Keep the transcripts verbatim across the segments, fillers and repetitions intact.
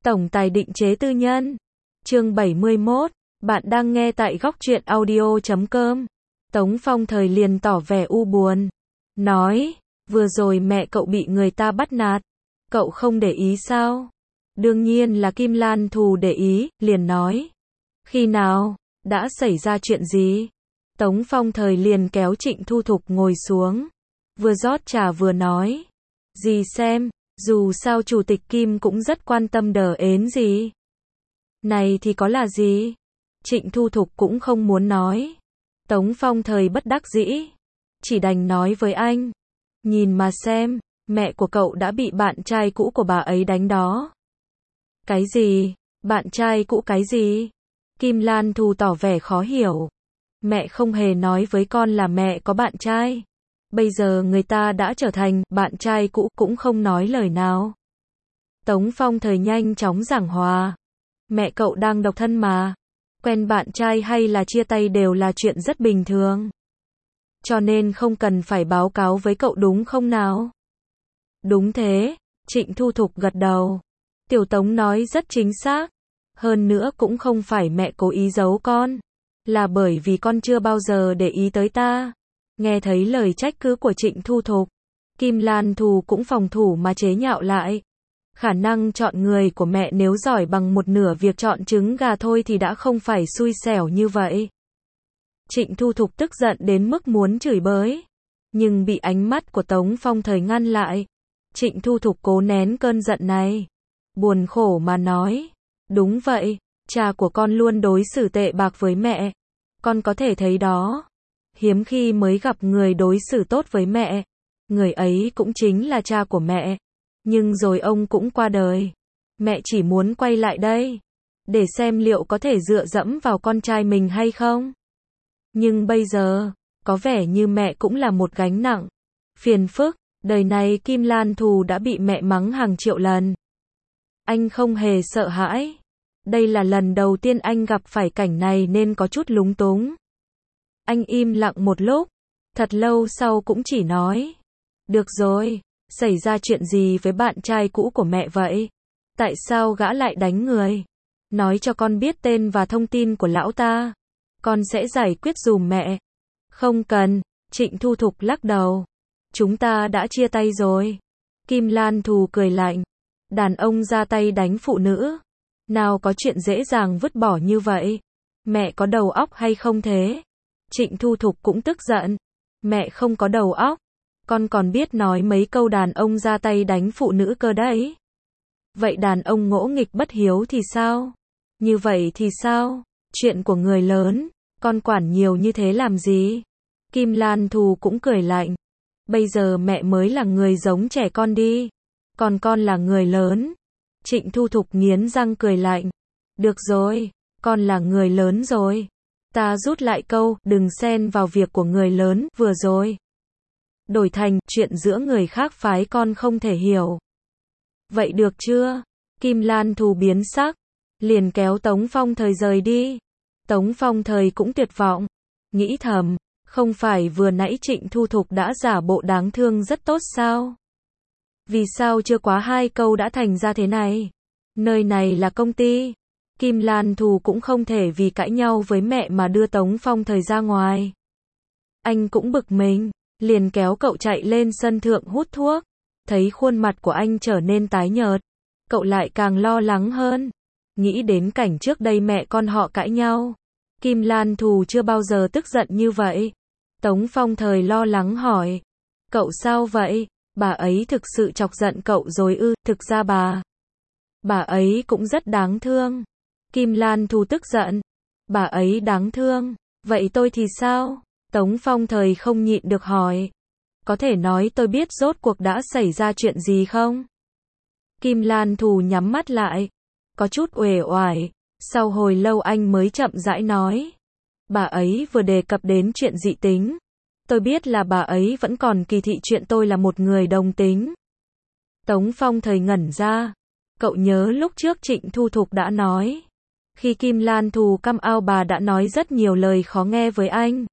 Tổng tài định chế tư nhân. Chương bảy mươi mốt. Bạn đang nghe tại góc truyện audio chấm com. Tống Phong Thời liền tỏ vẻ u buồn. Nói, vừa rồi mẹ cậu bị người ta bắt nạt. Cậu không để ý sao? Đương nhiên là Kim Lan Thù để ý, liền nói. Khi nào? Đã xảy ra chuyện gì? Tống Phong Thời liền kéo Trịnh Thu Thục ngồi xuống. Vừa rót trà vừa nói. Dì xem, dù sao chủ tịch Kim cũng rất quan tâm đờ ến gì. Này thì có là gì? Trịnh Thu Thục cũng không muốn nói. Tống Phong Thời bất đắc dĩ. Chỉ đành nói với anh. Nhìn mà xem, mẹ của cậu đã bị bạn trai cũ của bà ấy đánh đó. Cái gì? Bạn trai cũ cái gì? Kim Lan Thù tỏ vẻ khó hiểu. Mẹ không hề nói với con là mẹ có bạn trai. Bây giờ người ta đã trở thành bạn trai cũ cũng không nói lời nào. Tống Phong Thời nhanh chóng giảng hòa. Mẹ cậu đang độc thân mà. Quen bạn trai hay là chia tay đều là chuyện rất bình thường. Cho nên không cần phải báo cáo với cậu đúng không nào? Đúng thế, Trịnh Thu Thục gật đầu. Tiểu Tống nói rất chính xác. Hơn nữa cũng không phải mẹ cố ý giấu con. Là bởi vì con chưa bao giờ để ý tới ta. Nghe thấy lời trách cứ của Trịnh Thu Thục, Kim Lan Thù cũng phòng thủ mà chế nhạo lại. Khả năng chọn người của mẹ nếu giỏi bằng một nửa việc chọn trứng gà thôi thì đã không phải xui xẻo như vậy. Trịnh Thu Thục tức giận đến mức muốn chửi bới, nhưng bị ánh mắt của Tống Phong Thời ngăn lại. Trịnh Thu Thục cố nén cơn giận này, buồn khổ mà nói. Đúng vậy, cha của con luôn đối xử tệ bạc với mẹ. Con có thể thấy đó. Hiếm khi mới gặp người đối xử tốt với mẹ. Người ấy cũng chính là cha của mẹ. Nhưng rồi ông cũng qua đời. Mẹ chỉ muốn quay lại đây, để xem liệu có thể dựa dẫm vào con trai mình hay không. Nhưng bây giờ, có vẻ như mẹ cũng là một gánh nặng. Phiền phức, đời này Kim Lan Thù đã bị mẹ mắng hàng triệu lần. Anh không hề sợ hãi. Đây là lần đầu tiên anh gặp phải cảnh này nên có chút lúng túng. Anh im lặng một lúc, thật lâu sau cũng chỉ nói. Được rồi, xảy ra chuyện gì với bạn trai cũ của mẹ vậy? Tại sao gã lại đánh người? Nói cho con biết tên và thông tin của lão ta. Con sẽ giải quyết giùm mẹ. Không cần, Trịnh Thu Thục lắc đầu. Chúng ta đã chia tay rồi. Kim Lan Thù cười lạnh. Đàn ông ra tay đánh phụ nữ. Nào có chuyện dễ dàng vứt bỏ như vậy. Mẹ có đầu óc hay không thế? Trịnh Thu Thục cũng tức giận. Mẹ không có đầu óc. Con còn biết nói mấy câu đàn ông ra tay đánh phụ nữ cơ đấy. Vậy đàn ông ngỗ nghịch bất hiếu thì sao? Như vậy thì sao? Chuyện của người lớn, con quản nhiều như thế làm gì? Kim Lan Thù cũng cười lạnh. Bây giờ mẹ mới là người giống trẻ con đi. Còn con là người lớn. Trịnh Thu Thục nghiến răng cười lạnh. Được rồi, con là người lớn rồi. Ta rút lại câu, đừng xen vào việc của người lớn, vừa rồi. Đổi thành, chuyện giữa người khác phái con không thể hiểu. Vậy được chưa? Kim Lan Thù biến sắc, liền kéo Tống Phong Thời rời đi. Tống Phong Thời cũng tuyệt vọng, nghĩ thầm, không phải vừa nãy Trịnh Thu Thục đã giả bộ đáng thương rất tốt sao? Vì sao chưa quá hai câu đã thành ra thế này? Nơi này là công ty. Kim Lan Thù cũng không thể vì cãi nhau với mẹ mà đưa Tống Phong Thời ra ngoài. Anh cũng bực mình, liền kéo cậu chạy lên sân thượng hút thuốc. Thấy khuôn mặt của anh trở nên tái nhợt, cậu lại càng lo lắng hơn. Nghĩ đến cảnh trước đây mẹ con họ cãi nhau. Kim Lan Thù chưa bao giờ tức giận như vậy. Tống Phong Thời lo lắng hỏi. Cậu sao vậy? Bà ấy thực sự chọc giận cậu rồi ư? Thực ra bà... Bà ấy cũng rất đáng thương. Kim Lan Thù tức giận. Bà ấy đáng thương. Vậy tôi thì sao? Tống Phong Thời không nhịn được hỏi. Có thể nói tôi biết rốt cuộc đã xảy ra chuyện gì không? Kim Lan Thù nhắm mắt lại. Có chút uể oải. Sau hồi lâu anh mới chậm rãi nói. Bà ấy vừa đề cập đến chuyện dị tính. Tôi biết là bà ấy vẫn còn kỳ thị chuyện tôi là một người đồng tính. Tống Phong Thời ngẩn ra. Cậu nhớ lúc trước Trịnh Thu Thục đã nói. Khi Kim Lan Thù căm ao bà đã nói rất nhiều lời khó nghe với anh.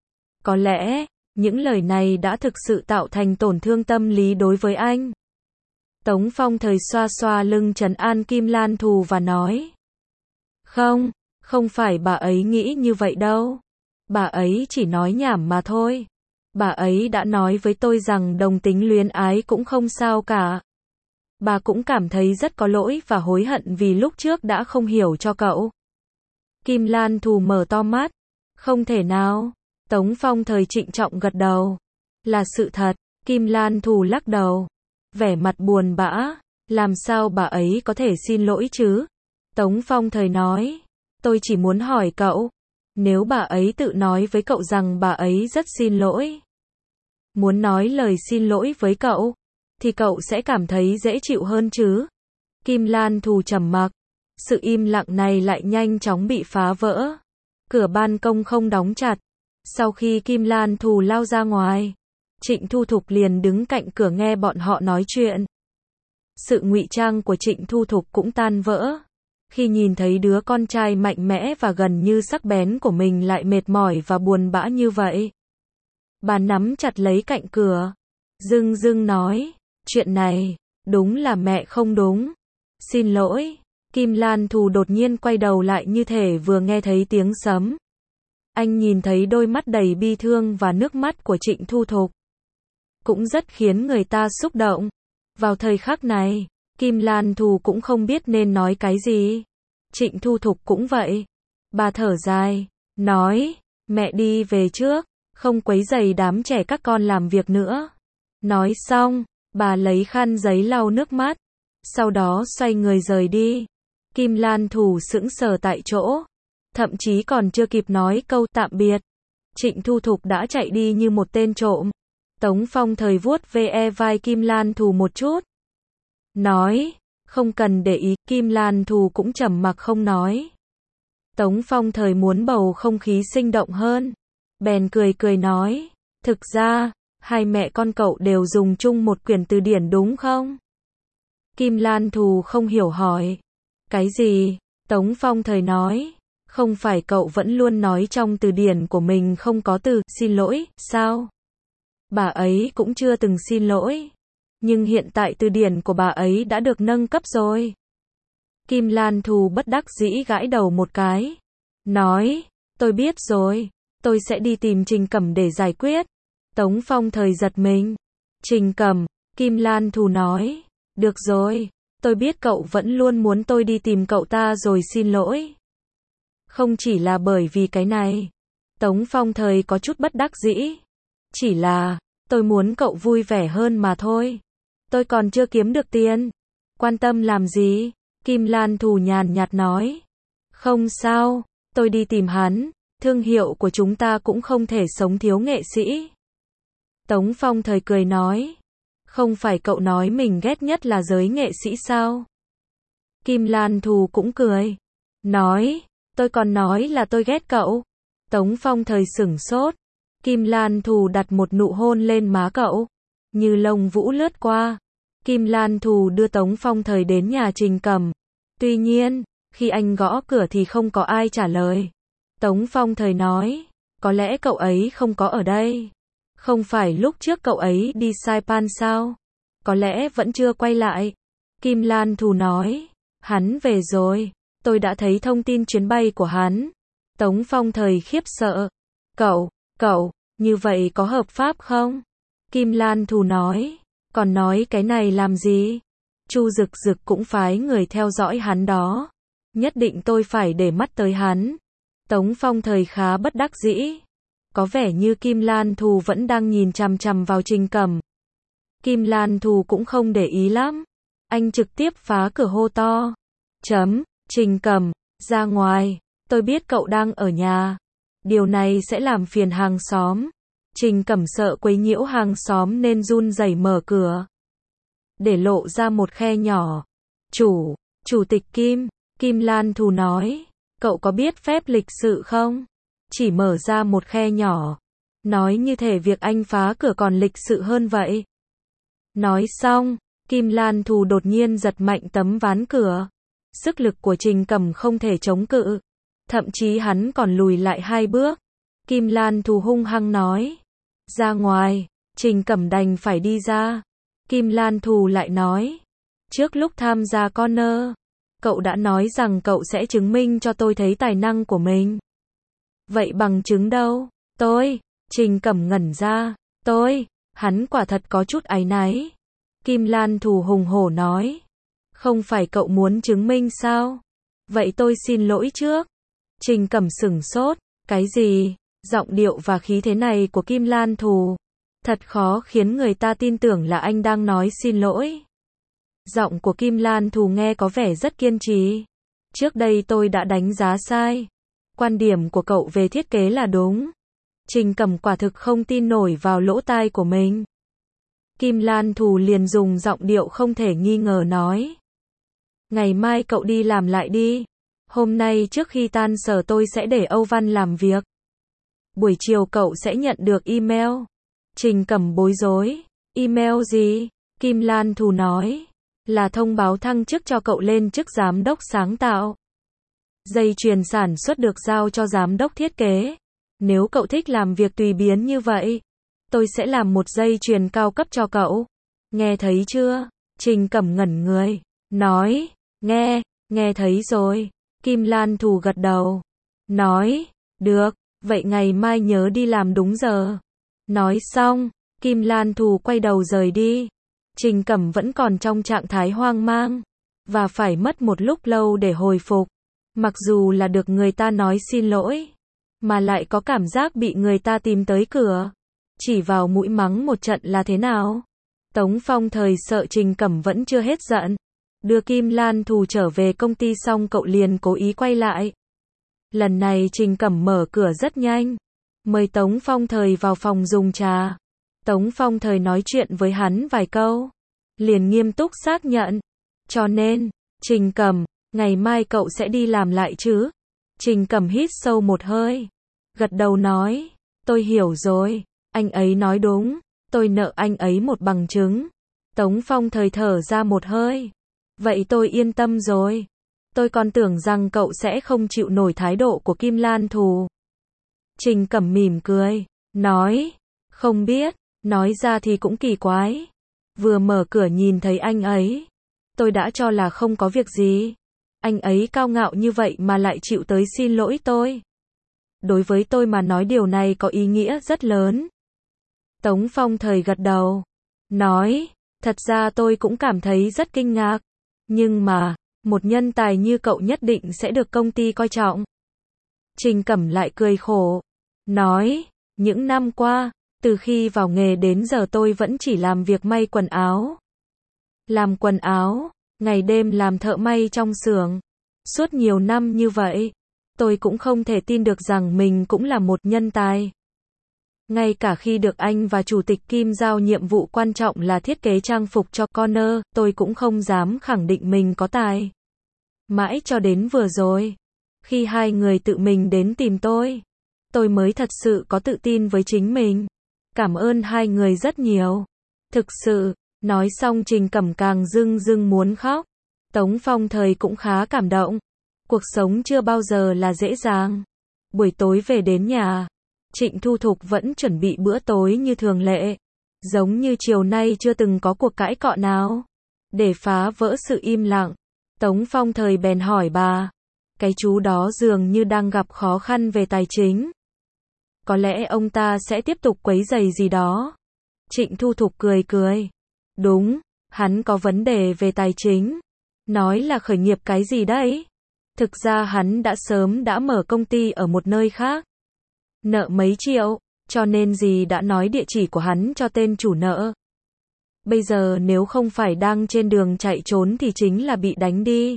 Có lẽ, những lời này đã thực sự tạo thành tổn thương tâm lý đối với anh. Tống Phong Thời xoa xoa lưng trấn an Kim Lan Thù và nói. Không, không phải bà ấy nghĩ như vậy đâu. Bà ấy chỉ nói nhảm mà thôi. Bà ấy đã nói với tôi rằng đồng tính luyến ái cũng không sao cả. Bà cũng cảm thấy rất có lỗi và hối hận vì lúc trước đã không hiểu cho cậu. Kim Lan Thù mở to mắt. Không thể nào. Tống Phong Thời trịnh trọng gật đầu. Là sự thật. Kim Lan Thù lắc đầu. Vẻ mặt buồn bã. Làm sao bà ấy có thể xin lỗi chứ? Tống Phong Thời nói. Tôi chỉ muốn hỏi cậu. Nếu bà ấy tự nói với cậu rằng bà ấy rất xin lỗi. Muốn nói lời xin lỗi với cậu. Thì cậu sẽ cảm thấy dễ chịu hơn chứ? Kim Lan Thù trầm mặc. Sự im lặng này lại nhanh chóng bị phá vỡ. Cửa ban công không đóng chặt. Sau khi Kim Lan Thù lao ra ngoài, Trịnh Thu Thục liền đứng cạnh cửa nghe bọn họ nói chuyện. Sự ngụy trang của Trịnh Thu Thục cũng tan vỡ. Khi nhìn thấy đứa con trai mạnh mẽ và gần như sắc bén của mình lại mệt mỏi và buồn bã như vậy. Bà nắm chặt lấy cạnh cửa. Dưng dưng nói. Chuyện này, đúng là mẹ không đúng. Xin lỗi. Kim Lan Thù đột nhiên quay đầu lại như thể vừa nghe thấy tiếng sấm. Anh nhìn thấy đôi mắt đầy bi thương và nước mắt của Trịnh Thu Thục. Cũng rất khiến người ta xúc động. Vào thời khắc này, Kim Lan Thù cũng không biết nên nói cái gì. Trịnh Thu Thục cũng vậy. Bà thở dài, nói, mẹ đi về trước, không quấy rầy đám trẻ các con làm việc nữa. Nói xong, bà lấy khăn giấy lau nước mắt. Sau đó xoay người rời đi. Kim Lan Thù sững sờ tại chỗ. Thậm chí còn chưa kịp nói câu tạm biệt. Trịnh Thu Thục đã chạy đi như một tên trộm. Tống Phong Thời vuốt ve vai Kim Lan Thù một chút. Nói, không cần để ý, Kim Lan Thù cũng trầm mặc không nói. Tống Phong Thời muốn bầu không khí sinh động hơn. Bèn cười cười nói, thực ra, hai mẹ con cậu đều dùng chung một quyển từ điển đúng không? Kim Lan Thù không hiểu hỏi. Cái gì? Tống Phong Thời nói, không phải cậu vẫn luôn nói trong từ điển của mình không có từ xin lỗi, sao? Bà ấy cũng chưa từng xin lỗi. Nhưng hiện tại từ điển của bà ấy đã được nâng cấp rồi. Kim Lan Thù bất đắc dĩ gãi đầu một cái. Nói, tôi biết rồi, tôi sẽ đi tìm Trình Cẩm để giải quyết. Tống Phong Thời giật mình. Trình Cẩm, Kim Lan Thù nói, được rồi, tôi biết cậu vẫn luôn muốn tôi đi tìm cậu ta rồi xin lỗi. Không chỉ là bởi vì cái này. Tống Phong Thời có chút bất đắc dĩ. Chỉ là, tôi muốn cậu vui vẻ hơn mà thôi. Tôi còn chưa kiếm được tiền. Quan tâm làm gì? Kim Lan Thù nhàn nhạt nói. Không sao, tôi đi tìm hắn. Thương hiệu của chúng ta cũng không thể sống thiếu nghệ sĩ. Tống Phong Thời cười nói. Không phải cậu nói mình ghét nhất là giới nghệ sĩ sao? Kim Lan Thù cũng cười. Nói, tôi còn nói là tôi ghét cậu. Tống Phong Thời sửng sốt. Kim Lan Thù đặt một nụ hôn lên má cậu. Như lông vũ lướt qua. Kim Lan Thù đưa Tống Phong Thời đến nhà Trình Cẩm. Tuy nhiên, khi anh gõ cửa thì không có ai trả lời. Tống Phong Thời nói, có lẽ cậu ấy không có ở đây. Không phải lúc trước cậu ấy đi Saipan sao? Có lẽ vẫn chưa quay lại. Kim Lan Thù nói, hắn về rồi. Tôi đã thấy thông tin chuyến bay của hắn. Tống Phong Thời khiếp sợ. Cậu, cậu, như vậy có hợp pháp không? Kim Lan Thù nói, còn nói cái này làm gì? Chu Dực Dực cũng phái người theo dõi hắn đó. Nhất định tôi phải để mắt tới hắn. Tống Phong Thời khá bất đắc dĩ. Có vẻ như Kim Lan Thù vẫn đang nhìn chằm chằm vào Trình Cẩm. Kim Lan Thù cũng không để ý lắm. Anh trực tiếp phá cửa hô to. Chấm, Trình Cẩm, ra ngoài. Tôi biết cậu đang ở nhà. Điều này sẽ làm phiền hàng xóm. Trình Cẩm sợ quấy nhiễu hàng xóm nên run rẩy mở cửa. Để lộ ra một khe nhỏ. Chủ, Chủ tịch Kim, Kim Lan Thù nói. Cậu có biết phép lịch sự không? Chỉ mở ra một khe nhỏ. Nói như thể việc anh phá cửa còn lịch sự hơn vậy. Nói xong, Kim Lan Thù đột nhiên giật mạnh tấm ván cửa. Sức lực của Trình Cẩm không thể chống cự. Thậm chí hắn còn lùi lại hai bước. Kim Lan Thù hung hăng nói. Ra ngoài. Trình Cẩm đành phải đi ra. Kim Lan Thù lại nói. Trước lúc tham gia Corner, cậu đã nói rằng cậu sẽ chứng minh cho tôi thấy tài năng của mình. Vậy bằng chứng đâu? Tôi, Trình Cẩm ngẩn ra. Tôi, hắn quả thật có chút áy náy. Kim Lan Thù hùng hổ nói. Không phải cậu muốn chứng minh sao? Vậy tôi xin lỗi trước. Trình Cẩm sửng sốt. Cái gì? Giọng điệu và khí thế này của Kim Lan Thù thật khó khiến người ta tin tưởng là anh đang nói xin lỗi. Giọng của Kim Lan Thù nghe có vẻ rất kiên trì. Trước đây tôi đã đánh giá sai. Quan điểm của cậu về thiết kế là đúng. Trình Cẩm quả thực không tin nổi vào lỗ tai của mình. Kim Lan Thù liền dùng giọng điệu không thể nghi ngờ nói. Ngày mai cậu đi làm lại đi. Hôm nay trước khi tan sở tôi sẽ để Âu Văn làm việc. Buổi chiều cậu sẽ nhận được email. Trình Cẩm bối rối. Email gì? Kim Lan Thù nói. Là thông báo thăng chức cho cậu lên chức giám đốc sáng tạo. Dây chuyền sản xuất được giao cho giám đốc thiết kế. Nếu cậu thích làm việc tùy biến như vậy, tôi sẽ làm một dây chuyền cao cấp cho cậu. Nghe thấy chưa? Trình Cẩm ngẩn người. Nói. Nghe, nghe thấy rồi. Kim Lan Thù gật đầu. Nói. Được, vậy ngày mai nhớ đi làm đúng giờ. Nói xong, Kim Lan Thù quay đầu rời đi. Trình Cẩm vẫn còn trong trạng thái hoang mang, và phải mất một lúc lâu để hồi phục. Mặc dù là được người ta nói xin lỗi, mà lại có cảm giác bị người ta tìm tới cửa, chỉ vào mũi mắng một trận là thế nào. Tống Phong Thời sợ Trình Cẩm vẫn chưa hết giận. Đưa Kim Lan Thù trở về công ty xong cậu liền cố ý quay lại. Lần này Trình Cẩm mở cửa rất nhanh. Mời Tống Phong Thời vào phòng dùng trà. Tống Phong Thời nói chuyện với hắn vài câu. Liền nghiêm túc xác nhận. Cho nên, Trình Cẩm, ngày mai cậu sẽ đi làm lại chứ? Trình Cẩm hít sâu một hơi. Gật đầu nói. Tôi hiểu rồi. Anh ấy nói đúng. Tôi nợ anh ấy một bằng chứng. Tống Phong Thời thở ra một hơi. Vậy tôi yên tâm rồi. Tôi còn tưởng rằng cậu sẽ không chịu nổi thái độ của Kim Lan Thù. Trình Cẩm mỉm cười. Nói. Không biết. Nói ra thì cũng kỳ quái. Vừa mở cửa nhìn thấy anh ấy, tôi đã cho là không có việc gì. Anh ấy cao ngạo như vậy mà lại chịu tới xin lỗi tôi. Đối với tôi mà nói điều này có ý nghĩa rất lớn. Tống Phong Thời gật đầu. Nói, thật ra tôi cũng cảm thấy rất kinh ngạc. Nhưng mà, một nhân tài như cậu nhất định sẽ được công ty coi trọng. Trình Cẩm lại cười khổ. Nói, những năm qua, từ khi vào nghề đến giờ tôi vẫn chỉ làm việc may quần áo. Làm quần áo, ngày đêm làm thợ may trong xưởng. Suốt nhiều năm như vậy, tôi cũng không thể tin được rằng mình cũng là một nhân tài. Ngay cả khi được anh và Chủ tịch Kim giao nhiệm vụ quan trọng là thiết kế trang phục cho Corner, tôi cũng không dám khẳng định mình có tài. Mãi cho đến vừa rồi, khi hai người tự mình đến tìm tôi, tôi mới thật sự có tự tin với chính mình. Cảm ơn hai người rất nhiều. Thực sự, nói xong Trình Cẩm càng rưng rưng muốn khóc. Tống Phong Thời cũng khá cảm động. Cuộc sống chưa bao giờ là dễ dàng. Buổi tối về đến nhà, Trịnh Thu Thục vẫn chuẩn bị bữa tối như thường lệ. Giống như chiều nay chưa từng có cuộc cãi cọ nào. Để phá vỡ sự im lặng, Tống Phong Thời bèn hỏi bà. Cái chú đó dường như đang gặp khó khăn về tài chính. Có lẽ ông ta sẽ tiếp tục quấy rầy gì đó. Trịnh Thu Thục cười cười. Đúng, hắn có vấn đề về tài chính. Nói là khởi nghiệp cái gì đấy? Thực ra hắn đã sớm đã mở công ty ở một nơi khác. Nợ mấy triệu, cho nên dì đã nói địa chỉ của hắn cho tên chủ nợ. Bây giờ nếu không phải đang trên đường chạy trốn thì chính là bị đánh đi.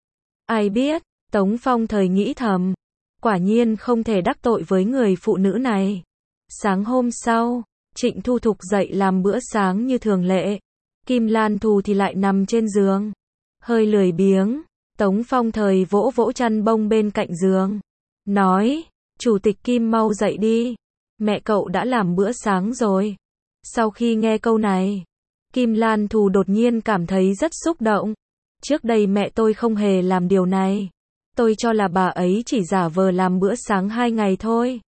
Ai biết, Tống Phong Thời nghĩ thầm. Quả nhiên không thể đắc tội với người phụ nữ này. Sáng hôm sau, Trịnh Thu Thục dậy làm bữa sáng như thường lệ. Kim Lan Thù thì lại nằm trên giường. Hơi lười biếng, Tống Phong Thời vỗ vỗ chăn bông bên cạnh giường. Nói, Chủ tịch Kim mau dậy đi. Mẹ cậu đã làm bữa sáng rồi. Sau khi nghe câu này, Kim Lan Thù đột nhiên cảm thấy rất xúc động. Trước đây mẹ tôi không hề làm điều này. Tôi cho là bà ấy chỉ giả vờ làm bữa sáng hai ngày thôi.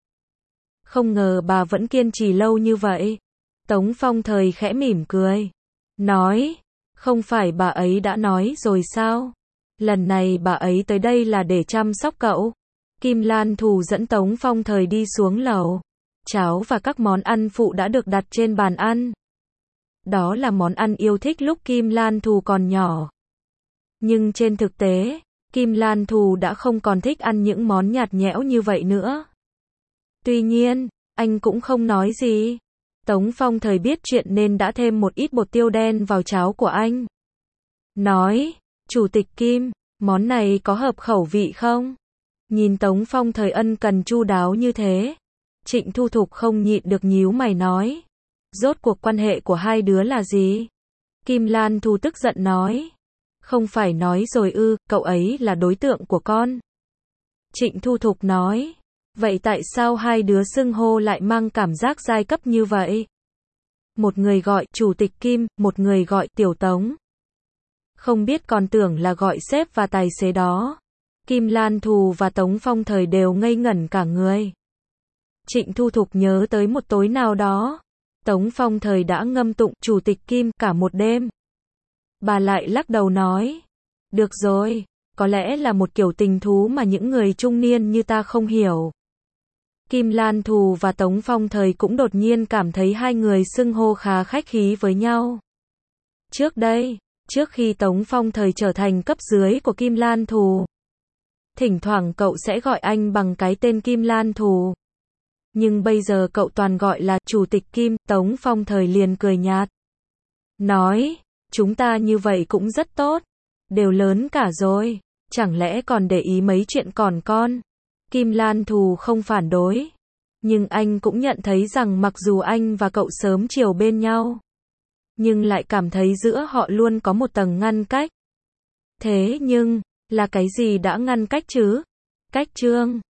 Không ngờ bà vẫn kiên trì lâu như vậy. Tống Phong Thời khẽ mỉm cười. Nói, Không phải bà ấy đã nói rồi sao? Lần này bà ấy tới đây là để chăm sóc cậu. Kim Lan Thù dẫn Tống Phong Thời đi xuống lầu. Cháo và các món ăn phụ đã được đặt trên bàn ăn. Đó là món ăn yêu thích lúc Kim Lan Thù còn nhỏ. Nhưng trên thực tế, Kim Lan Thù đã không còn thích ăn những món nhạt nhẽo như vậy nữa. Tuy nhiên, anh cũng không nói gì. Tống Phong Thời biết chuyện nên đã thêm một ít bột tiêu đen vào cháo của anh. Nói, Chủ tịch Kim, món này có hợp khẩu vị không? Nhìn Tống Phong Thời ân cần chu đáo như thế, Trịnh Thu Thục không nhịn được nhíu mày nói. Rốt cuộc quan hệ của hai đứa là gì? Kim Lan Thù tức giận nói. Không phải nói rồi ư, cậu ấy là đối tượng của con. Trịnh Thu Thục nói. Vậy tại sao hai đứa xưng hô lại mang cảm giác giai cấp như vậy? Một người gọi Chủ tịch Kim, một người gọi Tiểu Tống. Không biết còn tưởng là gọi sếp và tài xế đó. Kim Lan Thù và Tống Phong Thời đều ngây ngẩn cả người. Trịnh Thu Thục nhớ tới một tối nào đó. Tống Phong Thời đã ngâm tụng Chủ tịch Kim cả một đêm. Bà lại lắc đầu nói. Được rồi, có lẽ là một kiểu tình thú mà những người trung niên như ta không hiểu. Kim Lan Thù và Tống Phong Thời cũng đột nhiên cảm thấy hai người xưng hô khá khách khí với nhau. Trước đây, trước khi Tống Phong Thời trở thành cấp dưới của Kim Lan Thù, thỉnh thoảng cậu sẽ gọi anh bằng cái tên Kim Lan Thù. Nhưng bây giờ cậu toàn gọi là Chủ tịch Kim. Tống Phong Thời liền cười nhạt. Nói, chúng ta như vậy cũng rất tốt. Đều lớn cả rồi, chẳng lẽ còn để ý mấy chuyện còn con. Kim Lan Thù không phản đối. Nhưng anh cũng nhận thấy rằng mặc dù anh và cậu sớm chiều bên nhau, nhưng lại cảm thấy giữa họ luôn có một tầng ngăn cách. Thế nhưng, là cái gì đã ngăn cách chứ? Cách chương